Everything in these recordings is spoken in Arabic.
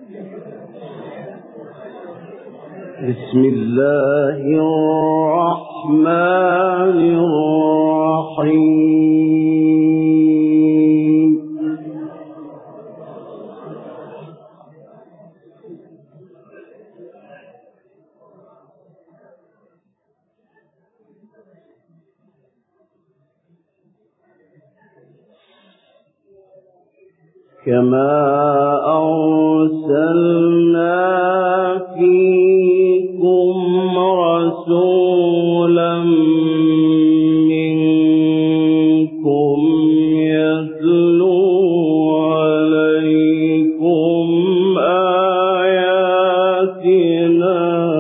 بسم الله الرحمن الرحيم. كما أرسلنا فيكم رسولا منكم يتلو عليكم آياتنا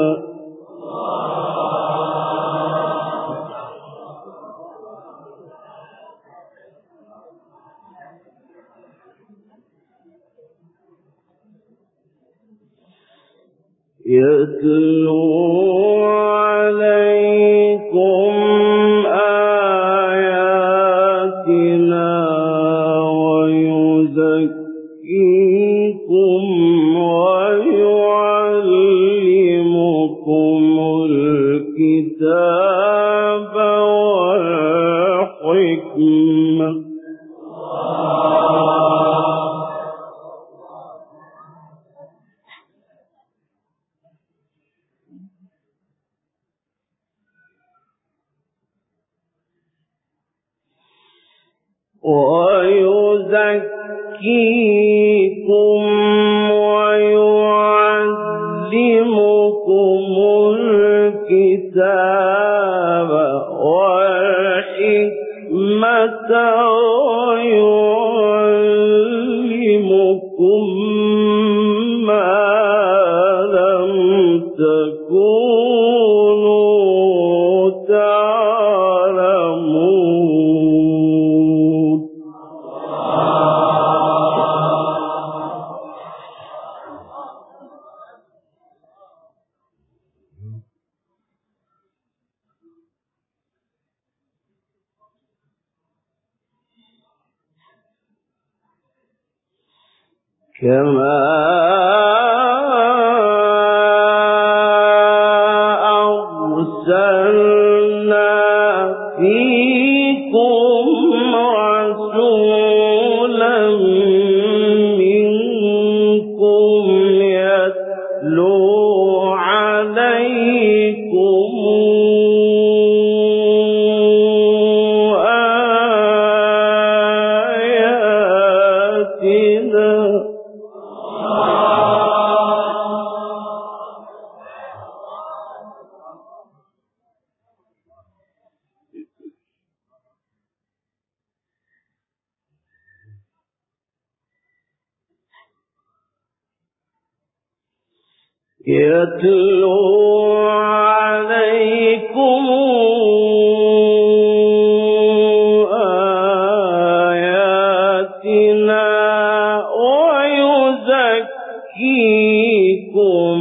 ويزكيكم ويعلمكم الكتاب والحكمة ويعلمكم ما لم تكونوا تعلمون. كما أرسلنا فيكم رسولا منكم يتلو عليكم آياتنا ويزكيكم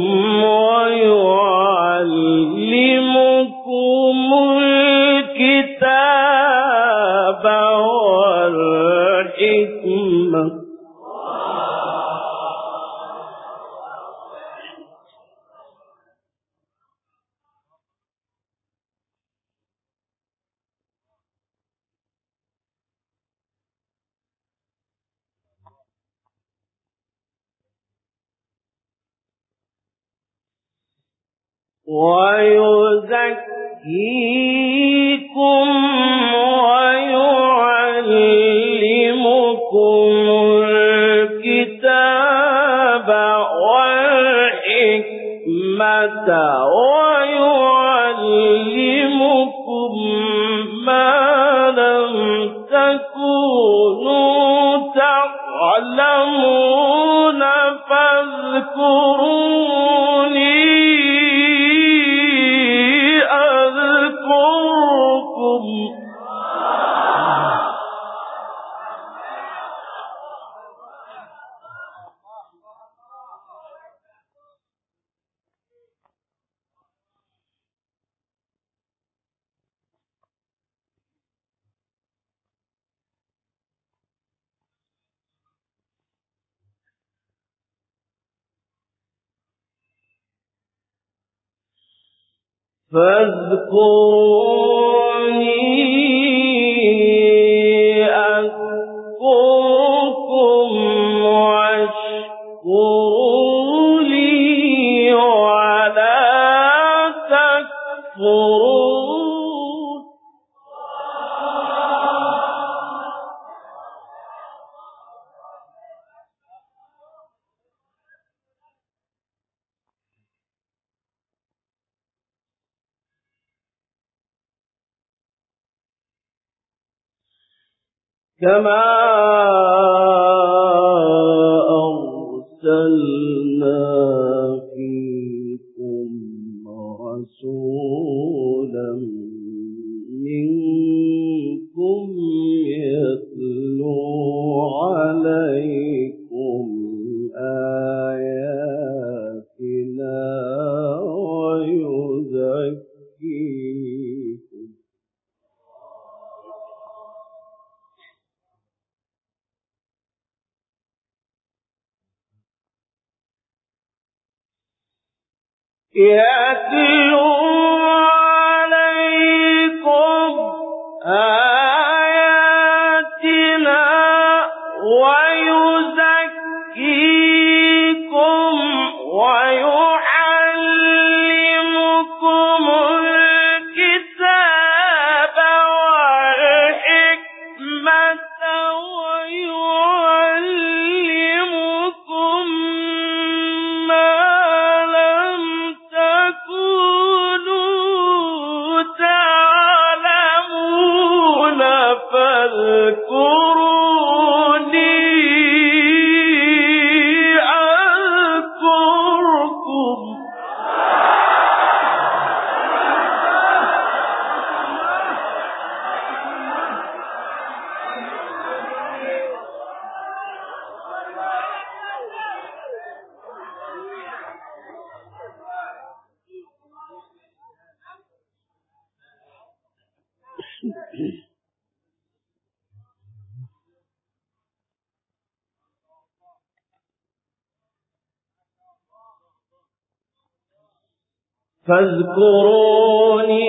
ويعلمكم الكتاب والحكمة ويزكيكم ويعلمكم الكتاب والحكمة ويعلمكم ما لم تكونوا تعلمون فاذكروني أذكركم فاذكروني أذكركم واشكروا لي ولا تكفرون. كما أرسلنا فيكم رسولا منكم يتلو عليكم آياتنا ويزكيكم يتلو عليكم آياتنا ويزكيكم ويعلمكم الكتاب والحكمة ويعلمكم ما لم تكونوا تعلمون فاذكروني أذكركم. فاذكروني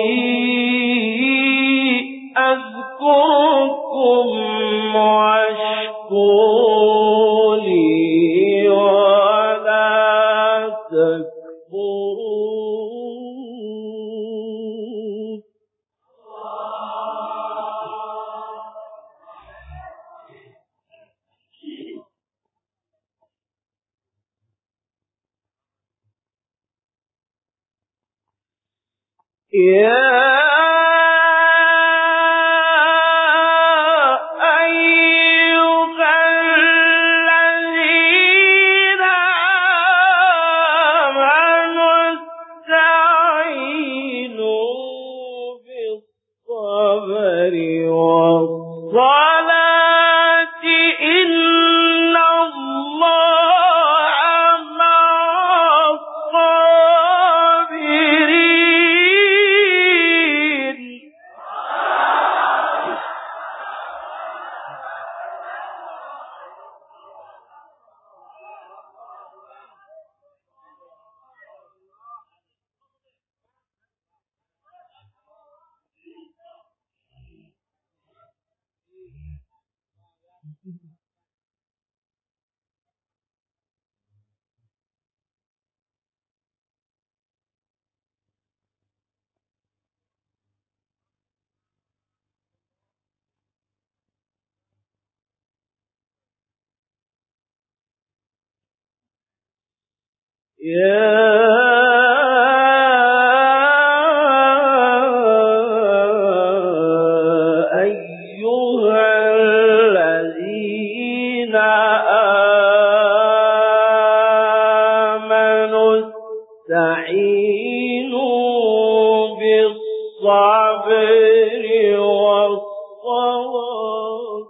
أذكركم واشكروا لي ولا تكفرون. يا أيها الذين آمنوا استعينوا بالصبر والصلاة إن الله مع الصابرين. يا أيها الذين آمنوا استعينوا بالصبر والصلاة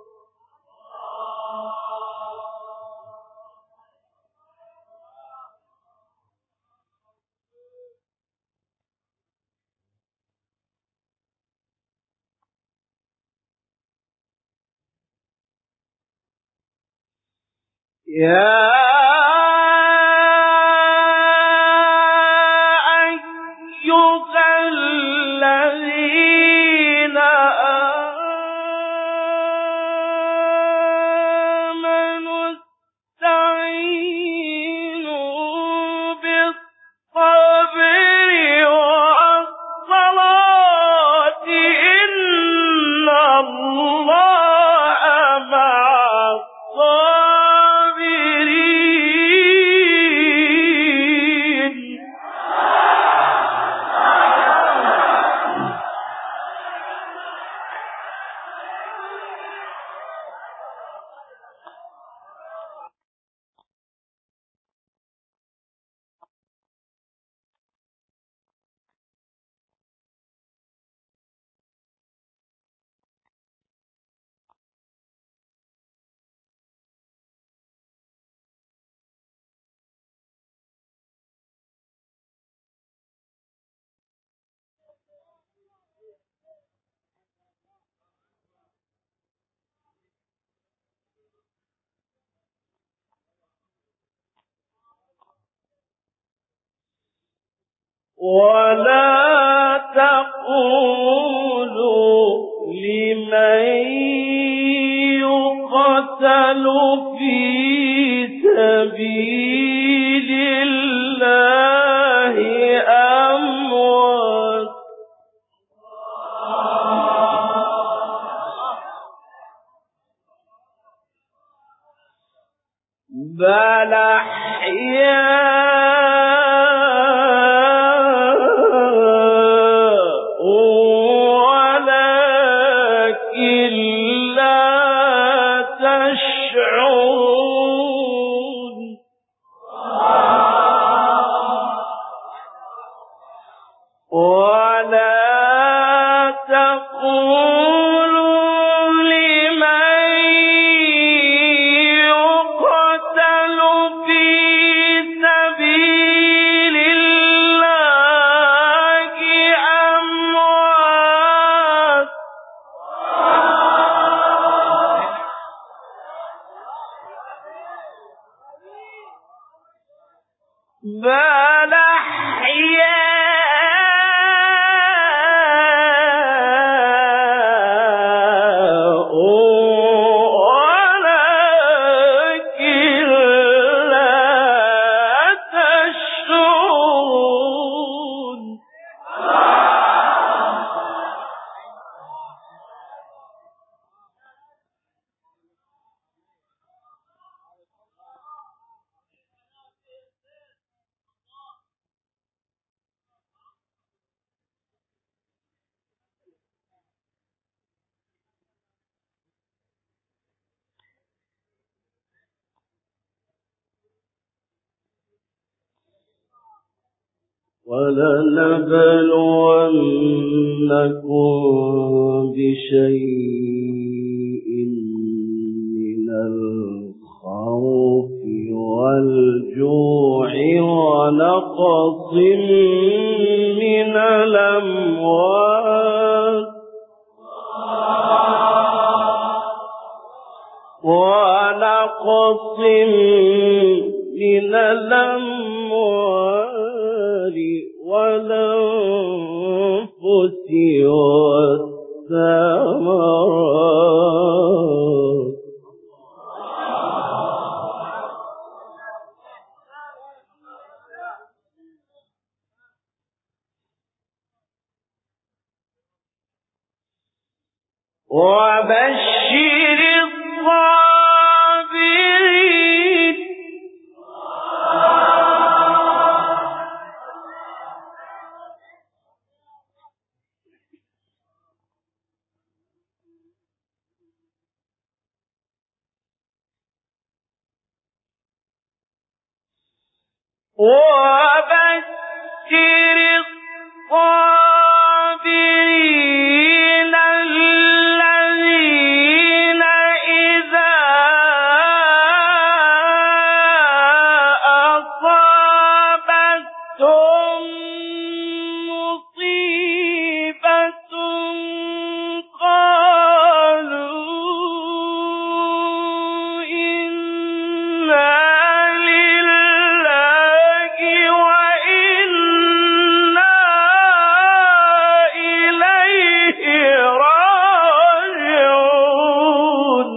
يا أيها ولا تقولوا لمن يقتل في سبيل الله أموات بل أحياء ولكن لا تشعرون ولا تقولوا لمن يقتل في سبيل الله أموات بل أحياء ولكن لا تشعرون ولنبلونكم بشيء من الخوف والجوع ونقص من الأموال والأنفس والثمرات وبشر الصابرين الذين إذا أصابتهم مصيبة قالوا إنا لله وإنا إليه راجعون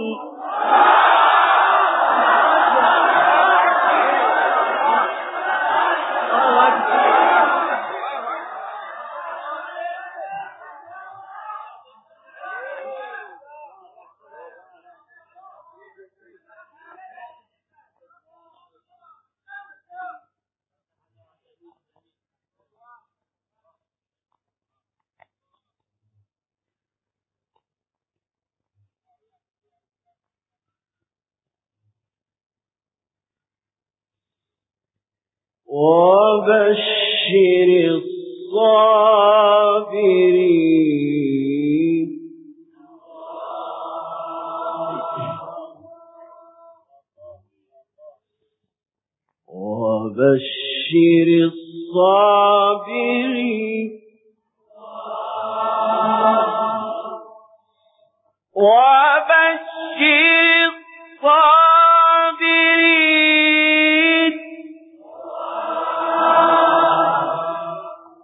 وبشر الصابرين وبشر الصابرين وبشر الصابرين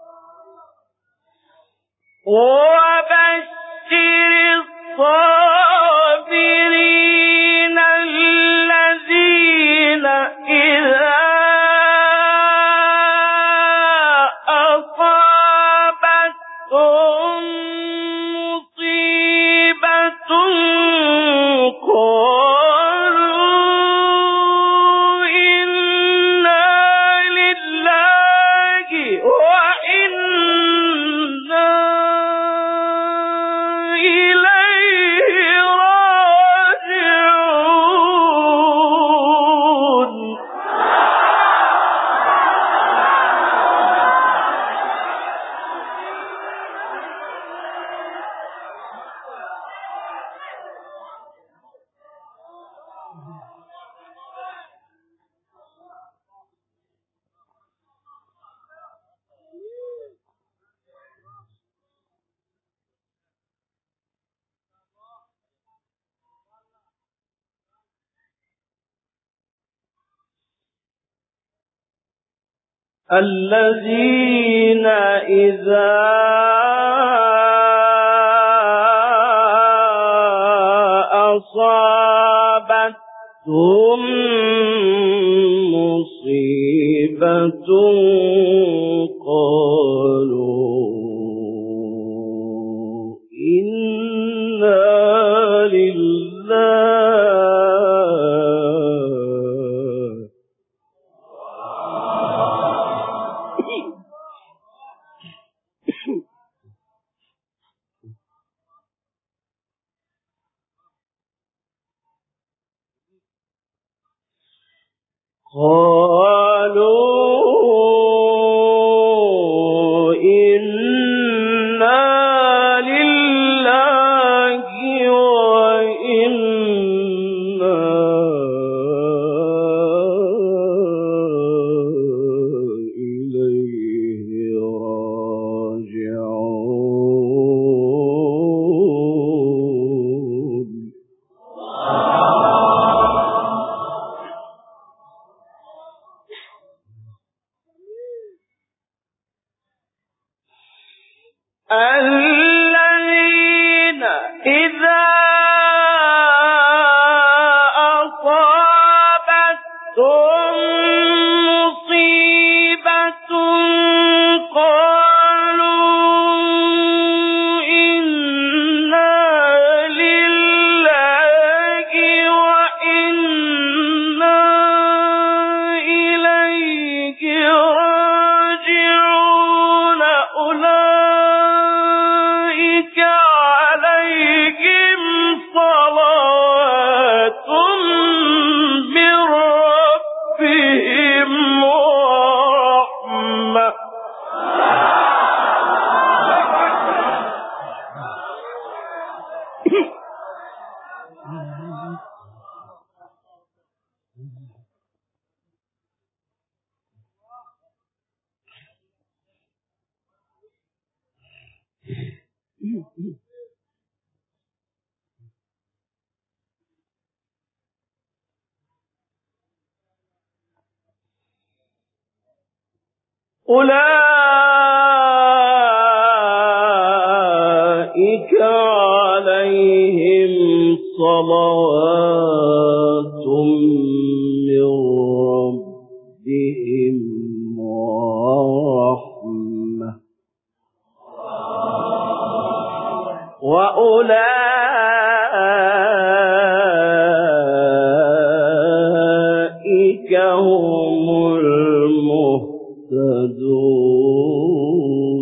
الذين إذا أصابتهم مصيبة قالوا إنا لله قالوا إنا لله وإنا إليه راجعون. الذين إذا أصابتهم مصيبة قالوا إنا لله وإنا إليه راجعون. أولئك عليهم صلوات من ربهم ورحمة. أولئك عليهم صلوات من ربهم ورحمة وأولئك هم المهتدون.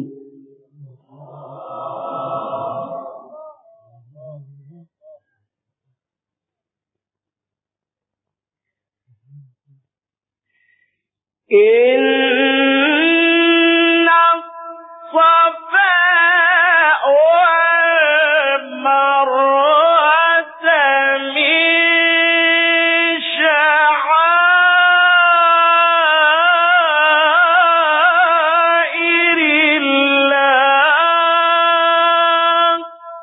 إن الصفا والمروة من شعائر الله.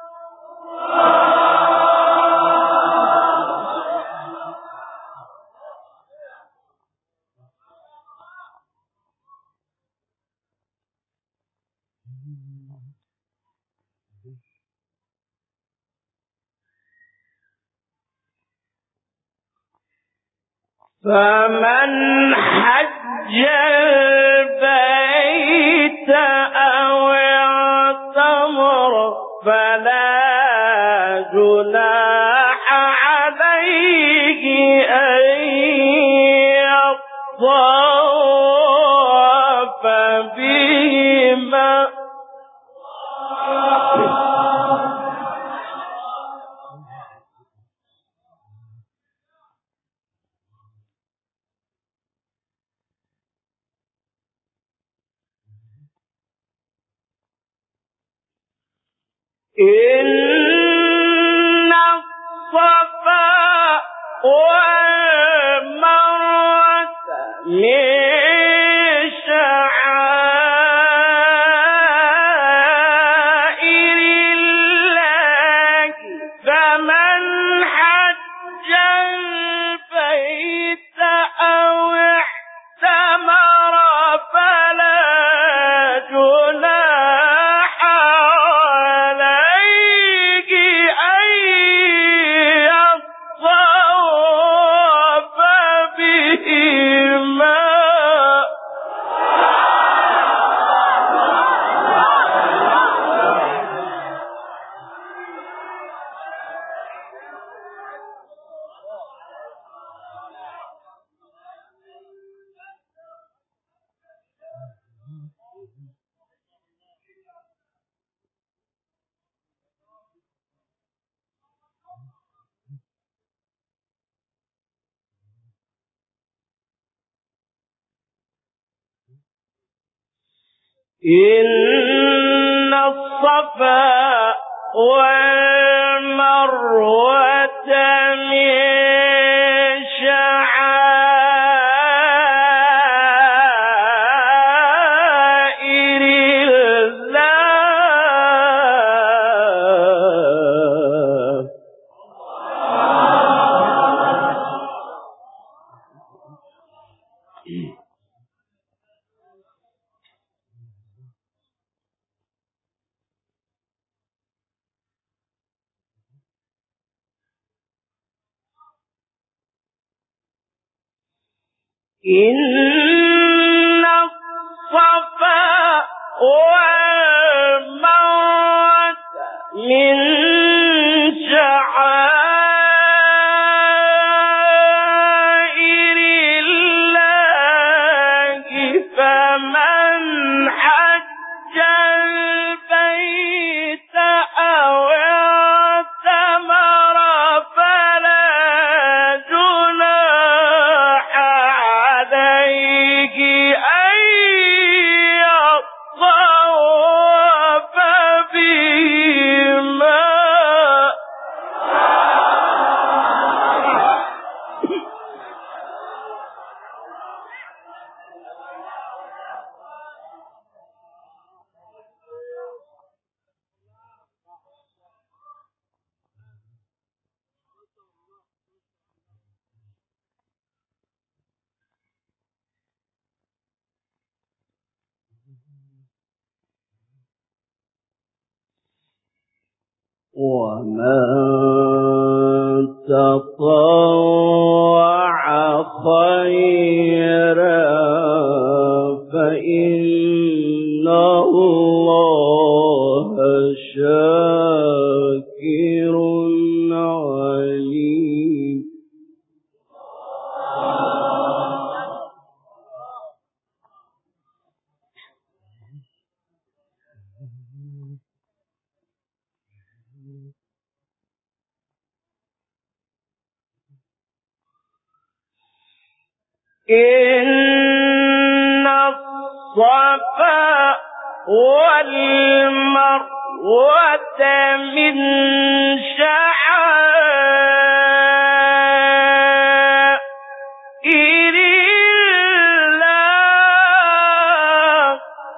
فمن حج البيت أو اعتمر فلا جناح عليه أن يطوف بهما. إن الصفا والمروة من شعائر الله. فمن حج البيت أو اعتمر فلا إن الصفا والمروة من شعائر الله. إن الصفا والمروة من شعائر الله فمن حج البيت أو اعتمر فلا جناح عليه أن يطوف بهما. ومن تطوع خيرا فإن الله شاكر عليم. إن الصفا والمروة من شعائر الله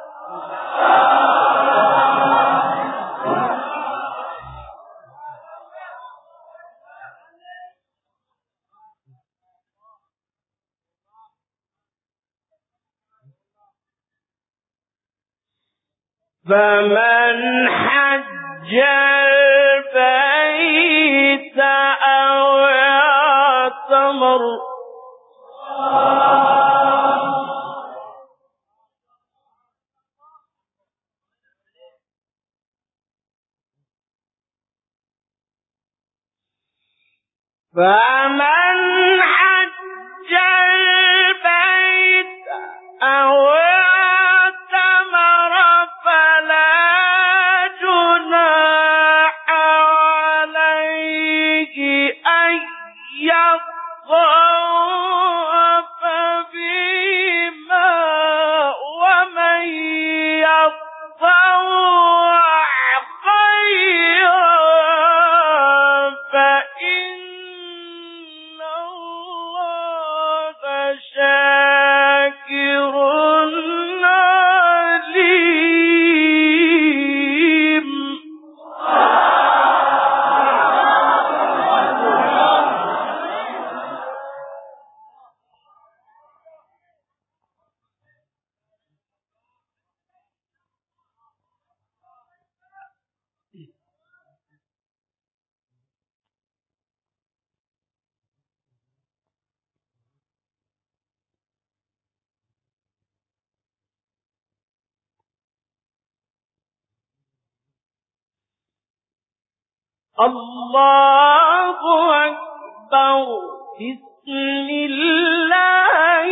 فمن حج البيت أو اعتمر فمن حج البيت أو اعتمر فلا جناح عليه أن يطوف بهما ومن يطوع خيرا فإن الله شاكر عليم. الله أكبر. بسم الله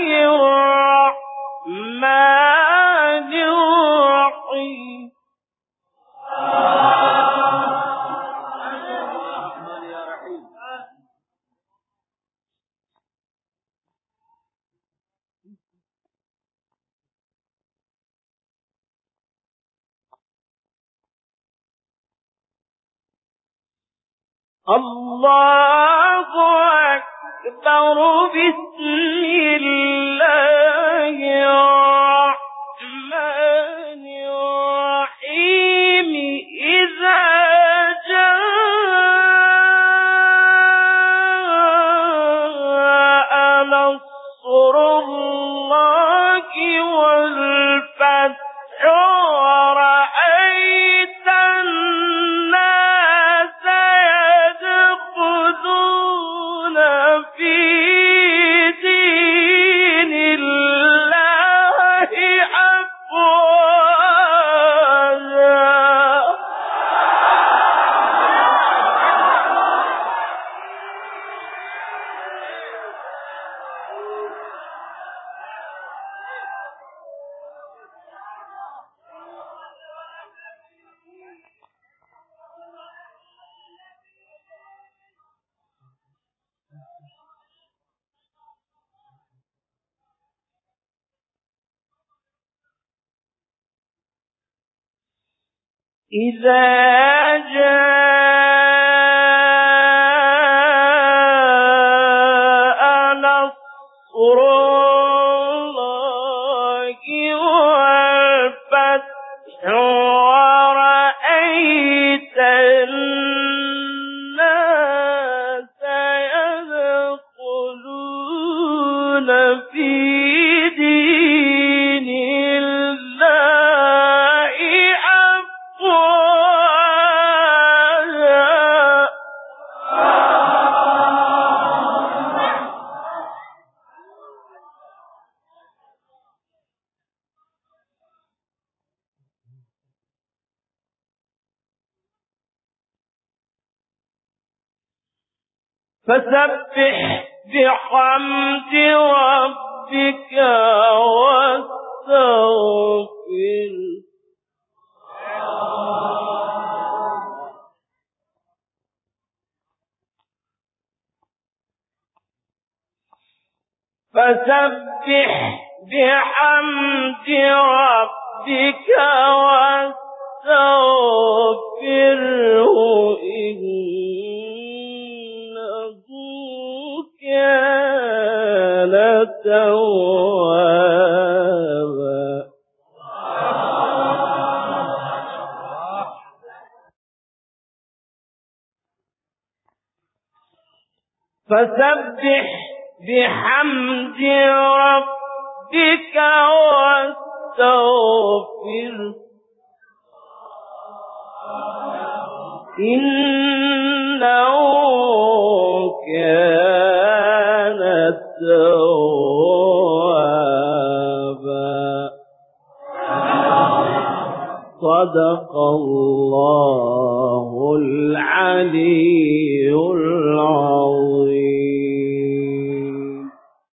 الرحمن الرحيم. الله أكبر. بسم الله الرحمن الرحيم. إذا جاء نصر الله والفتح ورأيت الناس يدخلون في دين الله أفواجا. إذا جاء نصر الله والفتح ورأيت الناس يدخلون في دين الله أفواجا. فسبح بحمد ربك واستغفر. فسبح بحمد ربك واستغفره إنه كان توابا. فسبح بحمد ربك واستغفره إنه كان توابا. صدق الله العلي